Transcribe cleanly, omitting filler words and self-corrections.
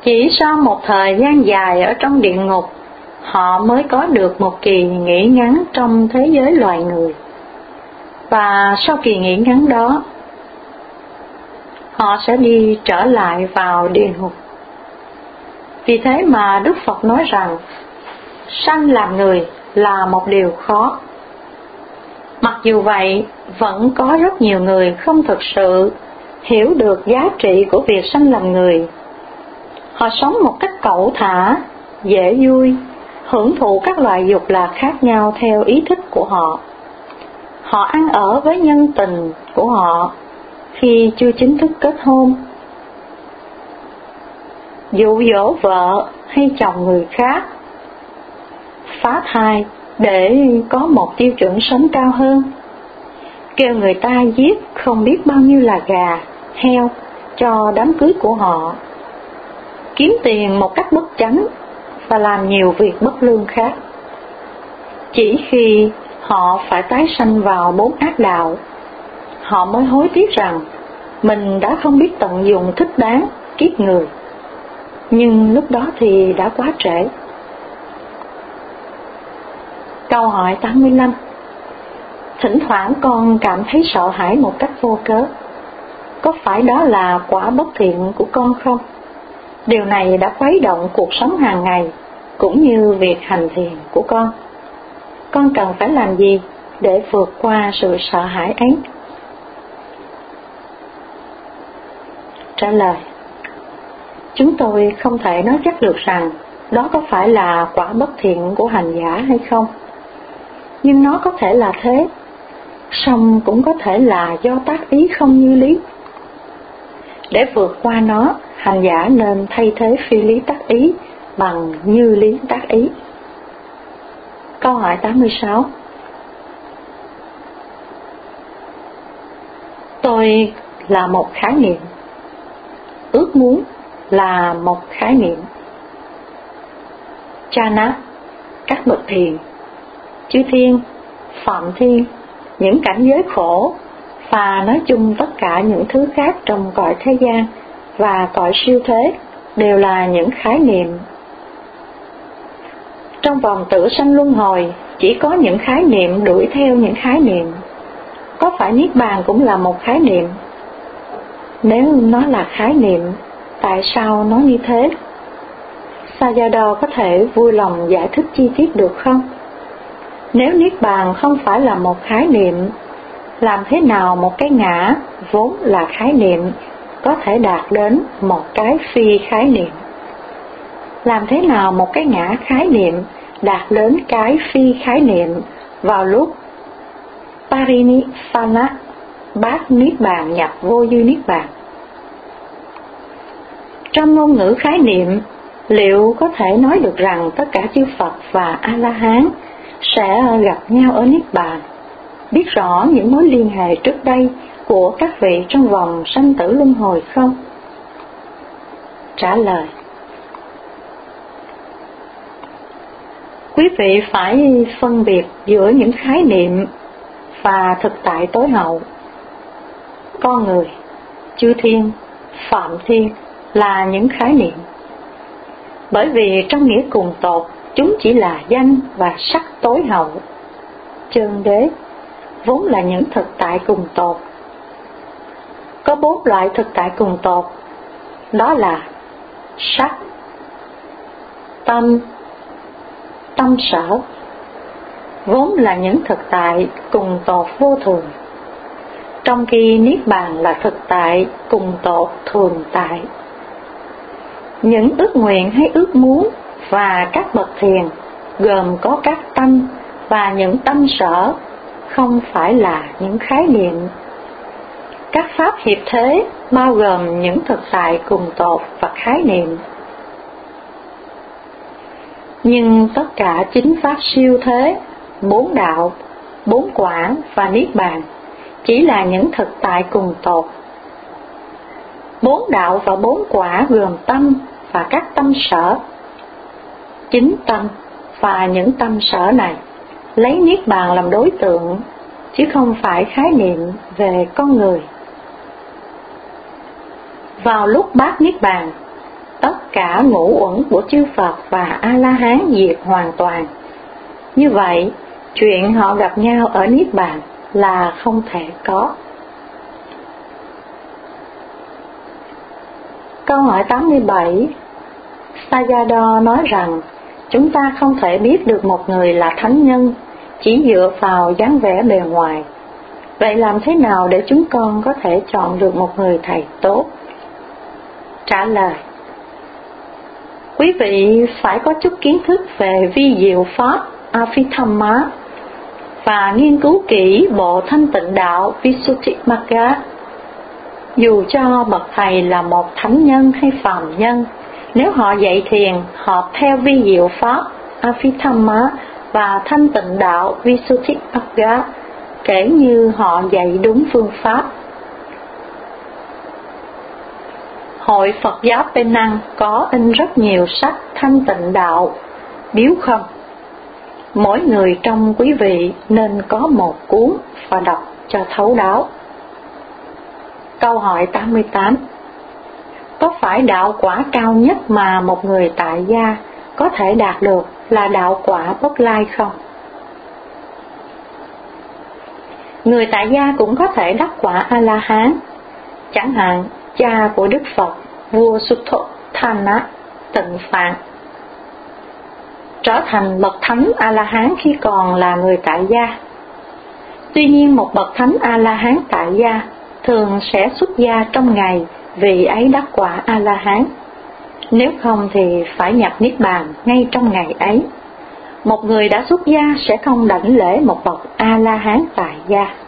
Chỉ sau một thời gian dài ở trong địa ngục, họ mới có được một kỳ nghỉ ngắn trong thế giới loài người. Và sau kỳ nghỉ ngắn đó, họ sẽ đi trở lại vào địa ngục. Vì thế mà Đức Phật nói rằng, sanh làm người là một điều khó. Mặc dù vậy, vẫn có rất nhiều người không thực sự hiểu được giá trị của việc sanh làm người. Họ sống một cách cẩu thả, dễ vui, hưởng thụ các loại dục lạc khác nhau theo ý thích của họ. Họ ăn ở với nhân tình của họ khi chưa chính thức kết hôn, dụ dỗ vợ hay chồng người khác, phá thai để có một tiêu chuẩn sống cao hơn, kêu người ta giết không biết bao nhiêu là gà, heo cho đám cưới của họ, kiếm tiền một cách bất chánh và làm nhiều việc bất lương khác. Chỉ khi họ phải tái sanh vào 4 ác đạo, họ mới hối tiếc rằng mình đã không biết tận dụng thích đáng kiếp người. Nhưng lúc đó thì đã quá trễ. Câu hỏi 85. Thỉnh thoảng con cảm thấy sợ hãi một cách vô cớ. Có phải đó là quả bất thiện của con không? Điều này đã khuấy động cuộc sống hàng ngày, cũng như việc hành thiền của con. Con cần phải làm gì để vượt qua sự sợ hãi ấy? Trả lời: chúng tôi không thể nói chắc được rằng đó có phải là quả bất thiện của hành giả hay không. Nhưng nó có thể là thế, song cũng có thể là do tác ý không như lý. Để vượt qua nó, hành giả nên thay thế phi lý tác ý bằng như lý tác ý. Câu hỏi 86. Tôi là một khái niệm, ước muốn là một khái niệm. Chana, các bậc thiền, chư thiên, phạm thiên, những cảnh giới khổ, và nói chung tất cả những thứ khác trong cõi thế gian và cõi siêu thế đều là những khái niệm. Trong vòng tử sanh luân hồi, chỉ có những khái niệm đuổi theo những khái niệm. Có phải Niết Bàn cũng là một khái niệm? Nếu nó là khái niệm, tại sao nó như thế? Sayadaw có thể vui lòng giải thích chi tiết được không? Nếu Niết Bàn không phải là một khái niệm, làm thế nào một cái ngã vốn là khái niệm có thể đạt đến một cái phi khái niệm? Làm thế nào một cái ngã khái niệm đạt đến cái phi khái niệm vào lúc Parinibbana, bát Niết Bàn nhập vô dư Niết Bàn? Trong ngôn ngữ khái niệm, liệu có thể nói được rằng tất cả chư Phật và A-la-hán sẽ gặp nhau ở Niết Bàn, biết rõ những mối liên hệ trước đây của các vị trong vòng sanh tử luân hồi không? Trả lời: quý vị phải phân biệt giữa những khái niệm và thực tại tối hậu. Con người, chư thiên, phạm thiên là những khái niệm. Bởi vì trong nghĩa cùng tột, chúng chỉ là danh và sắc tối hậu. Chân đế vốn là những thực tại cùng tột. Có 4 loại thực tại cùng tột, đó là sắc, tâm, tâm sở, vốn là những thực tại cùng tột vô thường, trong khi Niết Bàn là thực tại cùng tột thường tại. Những ước nguyện hay ước muốn và các bậc thiền gồm có các tâm và những tâm sở, không phải là những khái niệm. Các pháp hiệp thế bao gồm những thực tại cùng tột và khái niệm. Nhưng tất cả chính pháp siêu thế, 4 đạo, 4 quả và Niết Bàn chỉ là những thực tại cùng tột. 4 đạo và 4 quả gồm tâm và các tâm sở. Chính tâm và những tâm sở này lấy Niết Bàn làm đối tượng, chứ không phải khái niệm về con người. Vào lúc bát Niết Bàn, tất cả ngũ uẩn của chư Phật và A-la-hán diệt hoàn toàn. Như vậy, chuyện họ gặp nhau ở Niết Bàn là không thể có. Câu hỏi 87. Sayadaw nói rằng, chúng ta không thể biết được một người là thánh nhân chỉ dựa vào dáng vẻ bề ngoài. Vậy làm thế nào để chúng con có thể chọn được một người thầy tốt? Trả lời: quý vị phải có chút kiến thức về vi diệu pháp Abhidhamma và nghiên cứu kỹ bộ thanh tịnh đạo Visuddhimagga. Dù cho bậc thầy là một thánh nhân hay phàm nhân, nếu họ dạy thiền hợp theo vi diệu pháp Abhidhamma và thanh tịnh đạo Visuddhimagga, kể như họ dạy đúng phương pháp. Hội Phật giáo Penang có in rất nhiều sách thanh tịnh đạo, biếu không? Mỗi người trong quý vị nên có một cuốn và đọc cho thấu đáo. Câu hỏi 88. Có phải đạo quả cao nhất mà một người tại gia có thể đạt được là đạo quả bất lai không? Người tại gia cũng có thể đắc quả A-la-hán. Chẳng hạn, cha của Đức Phật, vua Sutthothana, Tịnh Phạn, trở thành bậc thánh A-la-hán khi còn là người tại gia. Tuy nhiên, một bậc thánh A-la-hán tại gia thường sẽ xuất gia trong ngày vì ấy đắc quả A-la-hán. Nếu không thì phải nhập Niết Bàn ngay trong ngày ấy. Một người đã xuất gia sẽ không đảnh lễ một bậc A-la-hán tại gia.